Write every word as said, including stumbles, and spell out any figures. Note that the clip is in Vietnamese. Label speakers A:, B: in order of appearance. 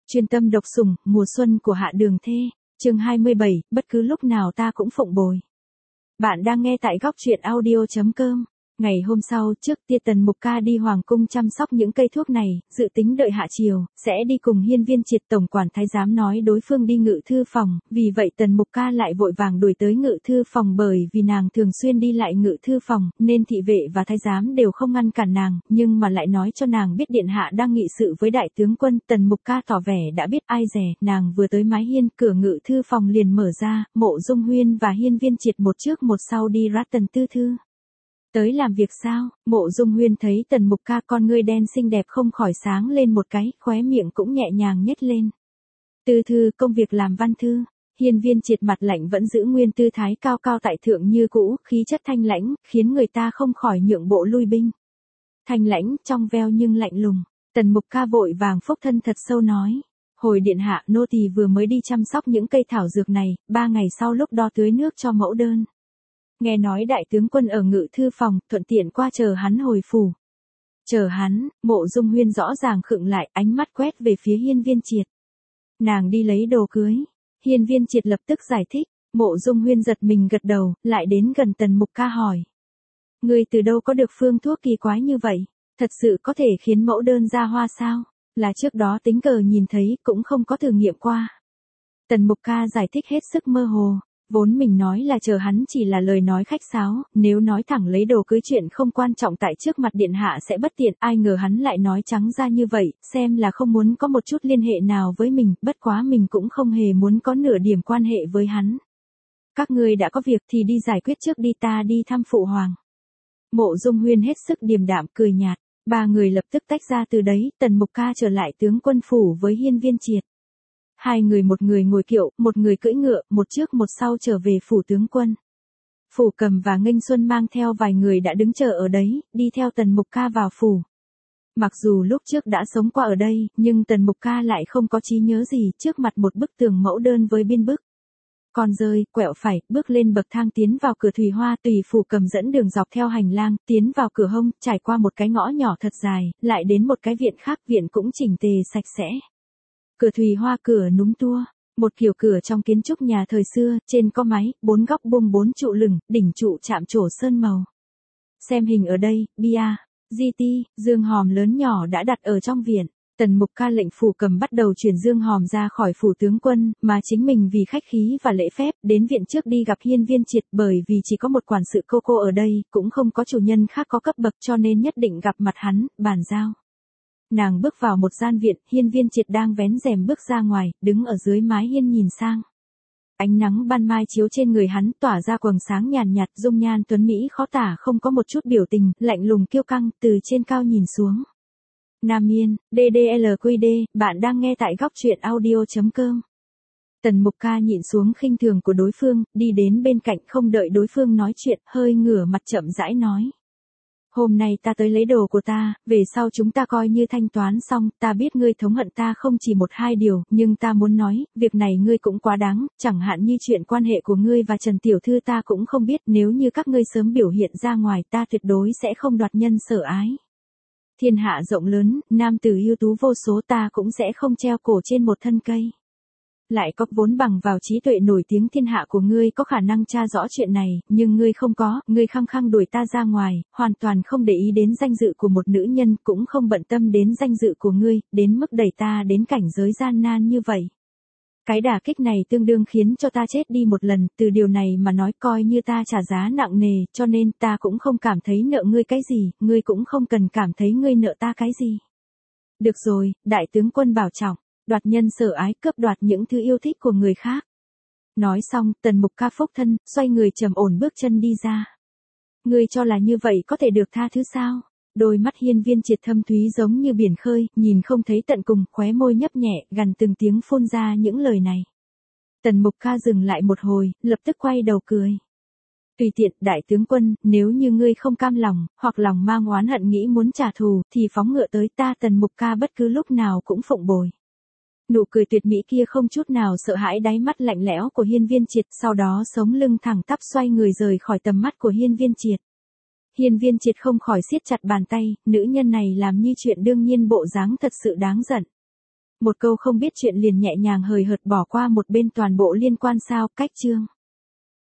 A: Chuyên tâm độc sủng, mùa xuân của Hạ Đường Thê, chương hai mươi bảy, bất cứ lúc nào ta cũng phụng bồi. Bạn đang nghe tại góc truyện audio chấm com. Ngày hôm sau, trước tia Tần Mục Ca đi hoàng cung chăm sóc những cây thuốc này, dự tính đợi hạ chiều, sẽ đi cùng Hiên Viên Triệt tổng quản thái giám nói đối phương đi ngự thư phòng, vì vậy Tần Mục Ca lại vội vàng đuổi tới ngự thư phòng bởi vì nàng thường xuyên đi lại ngự thư phòng, nên thị vệ và thái giám đều không ngăn cản nàng, nhưng mà lại nói cho nàng biết điện hạ đang nghị sự với đại tướng quân. Tần Mục Ca tỏ vẻ đã biết ai dè, nàng vừa tới mái hiên, cửa ngự thư phòng liền mở ra, Mộ Dung Huyên và Hiên Viên Triệt một trước một sau đi ra. Tần tư thư tới làm việc sao? Mộ Dung Huyên thấy Tần Mục Ca con ngươi đen xinh đẹp không khỏi sáng lên một cái, khóe miệng cũng nhẹ nhàng nhếch lên. Tư thư công việc làm văn thư. Hiên Viên Triệt mặt lạnh vẫn giữ nguyên tư thái cao cao tại thượng như cũ, khí chất thanh lãnh, khiến người ta không khỏi nhượng bộ lui binh. Thanh lãnh, trong veo nhưng lạnh lùng. Tần Mục Ca vội vàng phúc thân thật sâu nói. Hồi điện hạ, nô tỳ vừa mới đi chăm sóc những cây thảo dược này, ba ngày sau lúc đo tưới nước cho mẫu đơn. Nghe nói đại tướng quân ở ngự thư phòng, thuận tiện qua chờ hắn hồi phủ. Chờ hắn, Mộ Dung Huyên rõ ràng khựng lại, ánh mắt quét về phía Hiên Viên Triệt. Nàng đi lấy đồ cưới. Hiên Viên Triệt lập tức giải thích, Mộ Dung Huyên giật mình gật đầu, lại đến gần Tần Mục Ca hỏi. Ngươi từ đâu có được phương thuốc kỳ quái như vậy? Thật sự có thể khiến mẫu đơn ra hoa sao? Là trước đó tính cờ nhìn thấy, cũng không có thử nghiệm qua. Tần Mục Ca giải thích hết sức mơ hồ. Vốn mình nói là chờ hắn chỉ là lời nói khách sáo, nếu nói thẳng lấy đồ cưới chuyện không quan trọng tại trước mặt điện hạ sẽ bất tiện, ai ngờ hắn lại nói trắng ra như vậy, xem là không muốn có một chút liên hệ nào với mình, bất quá mình cũng không hề muốn có nửa điểm quan hệ với hắn. Các ngươi đã có việc thì đi giải quyết trước đi, ta đi thăm phụ hoàng. Mộ Dung Huyên hết sức điềm đạm cười nhạt, ba người lập tức tách ra từ đấy, Tần Mục Ca trở lại tướng quân phủ với Hiên Viên Triệt. Hai người một người ngồi kiệu, một người cưỡi ngựa, một trước một sau trở về phủ tướng quân. Phủ Cầm và Nghênh Xuân mang theo vài người đã đứng chờ ở đấy, đi theo Tần Mục Ca vào phủ. Mặc dù lúc trước đã sống qua ở đây, nhưng Tần Mục Ca lại không có trí nhớ gì, trước mặt một bức tường mẫu đơn với biên bức. Con rơi, quẹo phải, bước lên bậc thang tiến vào cửa Thùy Hoa, tùy Phủ Cầm dẫn đường dọc theo hành lang, tiến vào cửa hông, trải qua một cái ngõ nhỏ thật dài, lại đến một cái viện khác, viện cũng chỉnh tề sạch sẽ. Cửa Thùy Hoa cửa núm tua, một kiểu cửa trong kiến trúc nhà thời xưa, trên có mái, bốn góc buông bốn trụ lửng, đỉnh trụ chạm trổ sơn màu. Xem hình ở đây, bia, di ti, dương hòm lớn nhỏ đã đặt ở trong viện. Tần Mục Ca lệnh Phủ Cầm bắt đầu chuyển dương hòm ra khỏi phủ tướng quân, mà chính mình vì khách khí và lễ phép, đến viện trước đi gặp Hiên Viên Triệt, bởi vì chỉ có một quản sự cô cô ở đây, cũng không có chủ nhân khác có cấp bậc cho nên nhất định gặp mặt hắn, bàn giao. Nàng bước vào một gian viện, Hiên Viên Triệt đang vén rèm bước ra ngoài, đứng ở dưới mái hiên nhìn sang. Ánh nắng ban mai chiếu trên người hắn tỏa ra quầng sáng nhàn nhạt, dung nhan tuấn mỹ khó tả, không có một chút biểu tình, lạnh lùng kiêu căng, từ trên cao nhìn xuống. Nam Yên, đê đê lờ quy đê, bạn đang nghe tại góc truyện audio chấm com. Tần Mục Ca nhịn xuống khinh thường của đối phương, đi đến bên cạnh không đợi đối phương nói chuyện, hơi ngửa mặt chậm rãi nói. Hôm nay ta tới lấy đồ của ta, về sau chúng ta coi như thanh toán xong, ta biết ngươi thống hận ta không chỉ một hai điều, nhưng ta muốn nói, việc này ngươi cũng quá đáng, chẳng hạn như chuyện quan hệ của ngươi và Trần Tiểu Thư ta cũng không biết, nếu như các ngươi sớm biểu hiện ra ngoài ta tuyệt đối sẽ không đoạt nhân sở ái. Thiên hạ rộng lớn, nam tử ưu tú vô số ta cũng sẽ không treo cổ trên một thân cây. Lại có vốn bằng vào trí tuệ nổi tiếng thiên hạ của ngươi có khả năng tra rõ chuyện này, nhưng ngươi không có, ngươi khăng khăng đuổi ta ra ngoài, hoàn toàn không để ý đến danh dự của một nữ nhân, cũng không bận tâm đến danh dự của ngươi, đến mức đẩy ta đến cảnh giới gian nan như vậy. Cái đả kích này tương đương khiến cho ta chết đi một lần, từ điều này mà nói coi như ta trả giá nặng nề, cho nên ta cũng không cảm thấy nợ ngươi cái gì, ngươi cũng không cần cảm thấy ngươi nợ ta cái gì. Được rồi, đại tướng quân bảo trọng. Đoạt nhân sở ái, cướp đoạt những thứ yêu thích của người khác. Nói xong, Tần Mục Ca phúc thân, xoay người trầm ổn bước chân đi ra. Ngươi cho là như vậy có thể được tha thứ sao? Đôi mắt Hiên Viên Triệt thâm thúy giống như biển khơi, nhìn không thấy tận cùng, khóe môi nhấp nhẹ, gần từng tiếng phun ra những lời này. Tần Mục Ca dừng lại một hồi, lập tức quay đầu cười. Tùy tiện, đại tướng quân, nếu như ngươi không cam lòng, hoặc lòng mang oán hận nghĩ muốn trả thù, thì phóng ngựa tới, ta Tần Mục Ca bất cứ lúc nào cũng phụng bồi. Nụ cười tuyệt mỹ kia không chút nào sợ hãi đáy mắt lạnh lẽo của Hiên Viên Triệt, sau đó sống lưng thẳng tắp xoay người rời khỏi tầm mắt của Hiên Viên Triệt. Hiên Viên Triệt không khỏi siết chặt bàn tay, nữ nhân này làm như chuyện đương nhiên bộ dáng thật sự đáng giận. Một câu không biết chuyện liền nhẹ nhàng hời hợt bỏ qua một bên toàn bộ liên quan sao, cách chương.